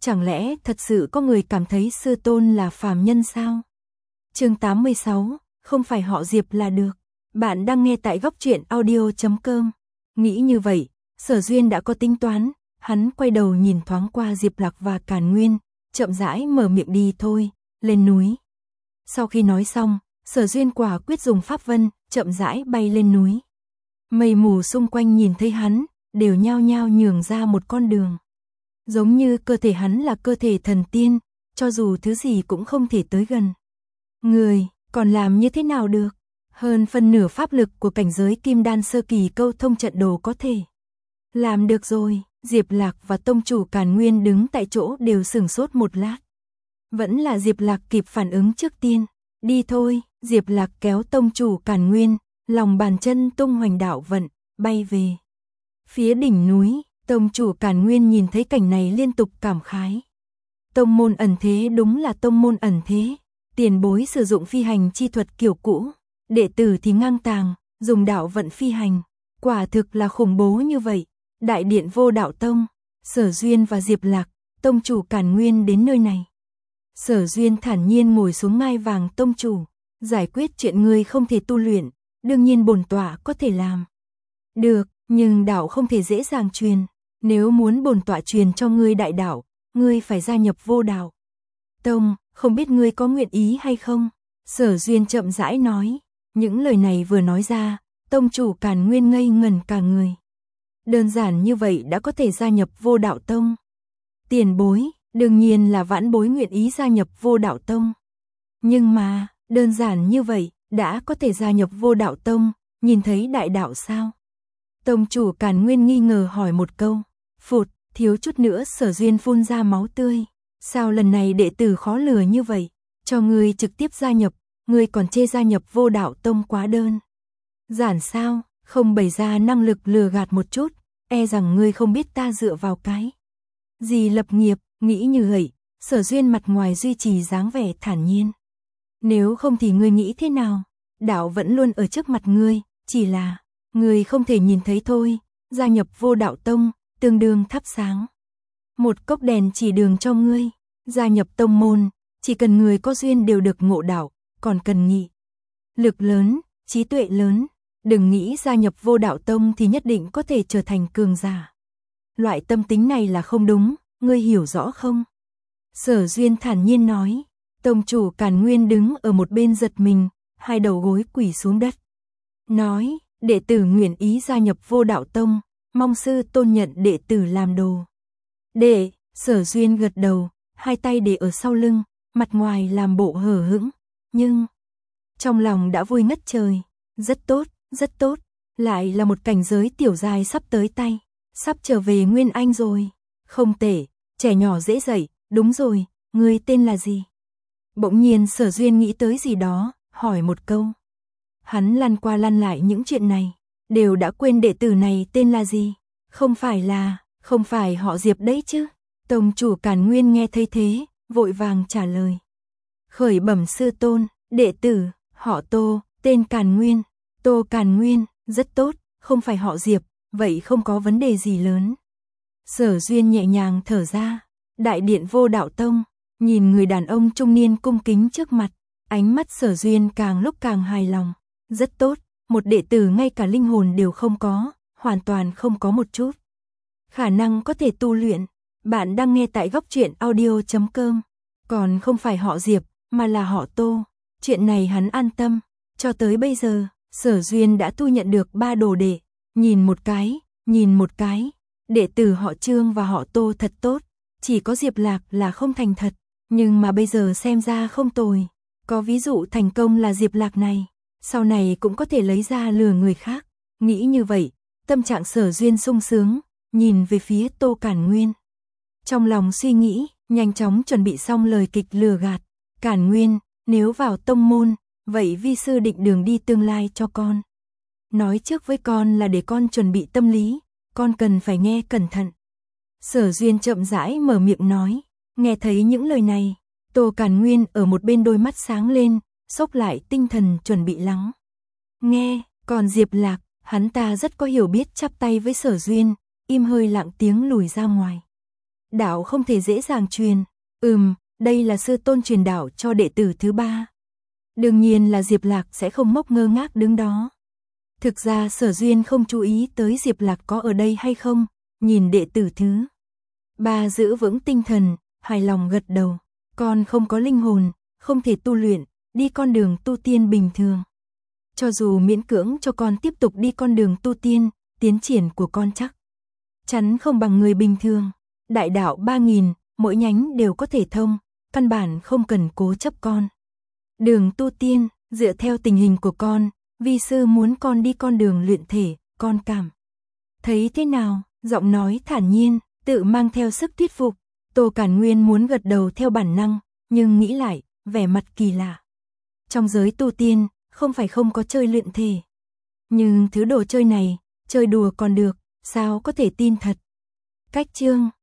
chẳng lẽ thật sự có người cảm thấy sư tôn là phàm nhân sao? Chương 86, không phải họ Diệp là được. Bạn đang nghe tại góc truyện audio.com. Nghĩ như vậy, Sở Duyên đã có tính toán, hắn quay đầu nhìn thoáng qua Diệp Lạc và Càn Nguyên, chậm rãi mở miệng đi thôi, lên núi. Sau khi nói xong, Sở Duyên quả quyết dùng pháp vân, chậm rãi bay lên núi. Mây mù xung quanh nhìn thấy hắn, đều nhao nhao nhường ra một con đường. Giống như cơ thể hắn là cơ thể thần tiên, cho dù thứ gì cũng không thể tới gần. Người, còn làm như thế nào được? Hơn phân nửa pháp lực của cảnh giới kim đan sơ kỳ câu thông trận đồ có thể. Làm được rồi, Diệp Lạc và tông chủ Càn Nguyên đứng tại chỗ đều sửng sốt một lát. Vẫn là Diệp Lạc kịp phản ứng trước tiên. Đi thôi, Diệp Lạc kéo tông chủ Càn Nguyên, lòng bàn chân tung hoành đạo vận, bay về. Phía đỉnh núi, tông chủ Càn Nguyên nhìn thấy cảnh này liên tục cảm khái. Tông môn ẩn thế đúng là tông môn ẩn thế. Tiền bối sử dụng phi hành chi thuật kiểu cũ, đệ tử thì ngang tàng, dùng đạo vận phi hành. Quả thực là khủng bố như vậy. Đại điện Vô Đạo Tông, Sở Duyên và Diệp Lạc, tông chủ Càn Nguyên đến nơi này. Sở Duyên thản nhiên ngồi xuống ngai vàng tông chủ, giải quyết chuyện ngươi không thể tu luyện, đương nhiên bổn tọa có thể làm. Được, nhưng đạo không thể dễ dàng truyền, nếu muốn bổn tọa truyền cho ngươi đại đạo, ngươi phải gia nhập Vô Đạo Tông, không biết ngươi có nguyện ý hay không? Sở Duyên chậm rãi nói, những lời này vừa nói ra, tông chủ Càn Nguyên ngây ngẩn cả người. Đơn giản như vậy đã có thể gia nhập Vô Đạo Tông. Tiền bối, đương nhiên là vãn bối nguyện ý gia nhập Vô Đạo Tông. Nhưng mà, đơn giản như vậy, đã có thể gia nhập Vô Đạo Tông, nhìn thấy đại đạo sao? Tông chủ Càn Nguyên nghi ngờ hỏi một câu, phụt, thiếu chút nữa Sở Duyên phun ra máu tươi. Sao lần này đệ tử khó lừa như vậy? Cho ngươi trực tiếp gia nhập, ngươi còn chê gia nhập Vô Đạo Tông quá đơn giản sao? Không bày ra năng lực lừa gạt một chút, e rằng ngươi không biết ta dựa vào cái gì lập nghiệp, nghĩ như vậy, Sở Duyên mặt ngoài duy trì dáng vẻ thản nhiên. Nếu không thì ngươi nghĩ thế nào? Đạo vẫn luôn ở trước mặt ngươi, chỉ là ngươi không thể nhìn thấy thôi. Gia nhập Vô Đạo Tông, tương đương thắp sáng một cốc đèn chỉ đường cho ngươi. Gia nhập tông môn, chỉ cần người có duyên đều được ngộ đạo, còn cần nghị lực lớn, trí tuệ lớn. Đừng nghĩ gia nhập Vô Đạo Tông thì nhất định có thể trở thành cường giả. Loại tâm tính này là không đúng, ngươi hiểu rõ không? Sở Duyên thản nhiên nói. Tông chủ Càn Nguyên đứng ở một bên giật mình, hai đầu gối quỳ xuống đất. Nói, đệ tử nguyện ý gia nhập Vô Đạo Tông, mong sư tôn nhận đệ tử làm đồ. Đệ, Sở Duyên gật đầu, hai tay để ở sau lưng, mặt ngoài làm bộ hờ hững, nhưng trong lòng đã vui ngất trời. Rất tốt, rất tốt, lại là một cảnh giới tiểu giai sắp tới tay, sắp trở về Nguyên Anh rồi. Không tệ, trẻ nhỏ dễ dạy, đúng rồi, ngươi tên là gì? Bỗng nhiên Sở Duyên nghĩ tới gì đó, hỏi một câu. Hắn lăn qua lăn lại những chuyện này, đều đã quên đệ tử này tên là gì. Không phải họ Diệp đấy chứ? Tông chủ Càn Nguyên nghe thấy thế, vội vàng trả lời. Khởi bẩm sư tôn, đệ tử, họ Tô, tên Càn Nguyên. Tô Càn Nguyên, rất tốt, không phải họ Diệp, vậy không có vấn đề gì lớn. Sở Duyên nhẹ nhàng thở ra, đại điện Vô Đạo Tông, nhìn người đàn ông trung niên cung kính trước mặt, ánh mắt Sở Duyên càng lúc càng hài lòng. Rất tốt, một đệ tử ngay cả linh hồn đều không có, hoàn toàn không có một chút khả năng có thể tu luyện. Bạn đang nghe tại góc truyện audio.com, còn không phải họ Diệp, mà là họ Tô. Chuyện này hắn an tâm, cho tới bây giờ. Sở Duyên đã thu nhận được 3 đồ đệ, nhìn một cái, đệ tử họ Trương và họ Tô thật tốt, chỉ có Diệp Lạc là không thành thật, nhưng mà bây giờ xem ra không tồi. Có ví dụ thành công là Diệp Lạc này, sau này cũng có thể lấy ra lừa người khác. Nghĩ như vậy, tâm trạng Sở Duyên sung sướng, nhìn về phía Tô Càn Nguyên. Trong lòng suy nghĩ, nhanh chóng chuẩn bị xong lời kịch lừa gạt. Càn Nguyên, nếu vào tông môn, vậy vi sư định đường đi tương lai cho con. Nói trước với con là để con chuẩn bị tâm lý, con cần phải nghe cẩn thận. Sở Duyên chậm rãi mở miệng nói, nghe thấy những lời này, Tô Càn Nguyên ở một bên đôi mắt sáng lên, xốc lại tinh thần chuẩn bị lắng nghe. Còn Diệp Lạc, hắn ta rất có hiểu biết, chắp tay với Sở Duyên, im hơi lặng tiếng lùi ra ngoài. Đạo không thể dễ dàng truyền. Đây là sư tôn truyền đạo cho đệ tử thứ 3. Đương nhiên là Diệp Lạc sẽ không ngốc ngơ ngác đứng đó. Thực ra Sở Duyên không chú ý tới Diệp Lạc có ở đây hay không, nhìn đệ tử thứ 3 giữ vững tinh thần, hài lòng gật đầu. Con không có linh hồn, không thể tu luyện, đi con đường tu tiên bình thường. Cho dù miễn cưỡng cho con tiếp tục đi con đường tu tiên, tiến triển của con chắc chắn không bằng người bình thường. Đại đạo 3000, mỗi nhánh đều có thể thông, căn bản không cần cố chấp con. Đường tu tiên, dựa theo tình hình của con, vi sư muốn con đi con đường luyện thể, con cảm thấy thế nào? Giọng nói thản nhiên, tự mang theo sức thuyết phục. Tô Cản Nguyên muốn gật đầu theo bản năng, nhưng nghĩ lại, vẻ mặt kỳ lạ. Trong giới tu tiên, không phải không có chơi luyện thể. Nhưng thứ đồ chơi này, chơi đùa còn được, sao có thể tin thật? Cách chương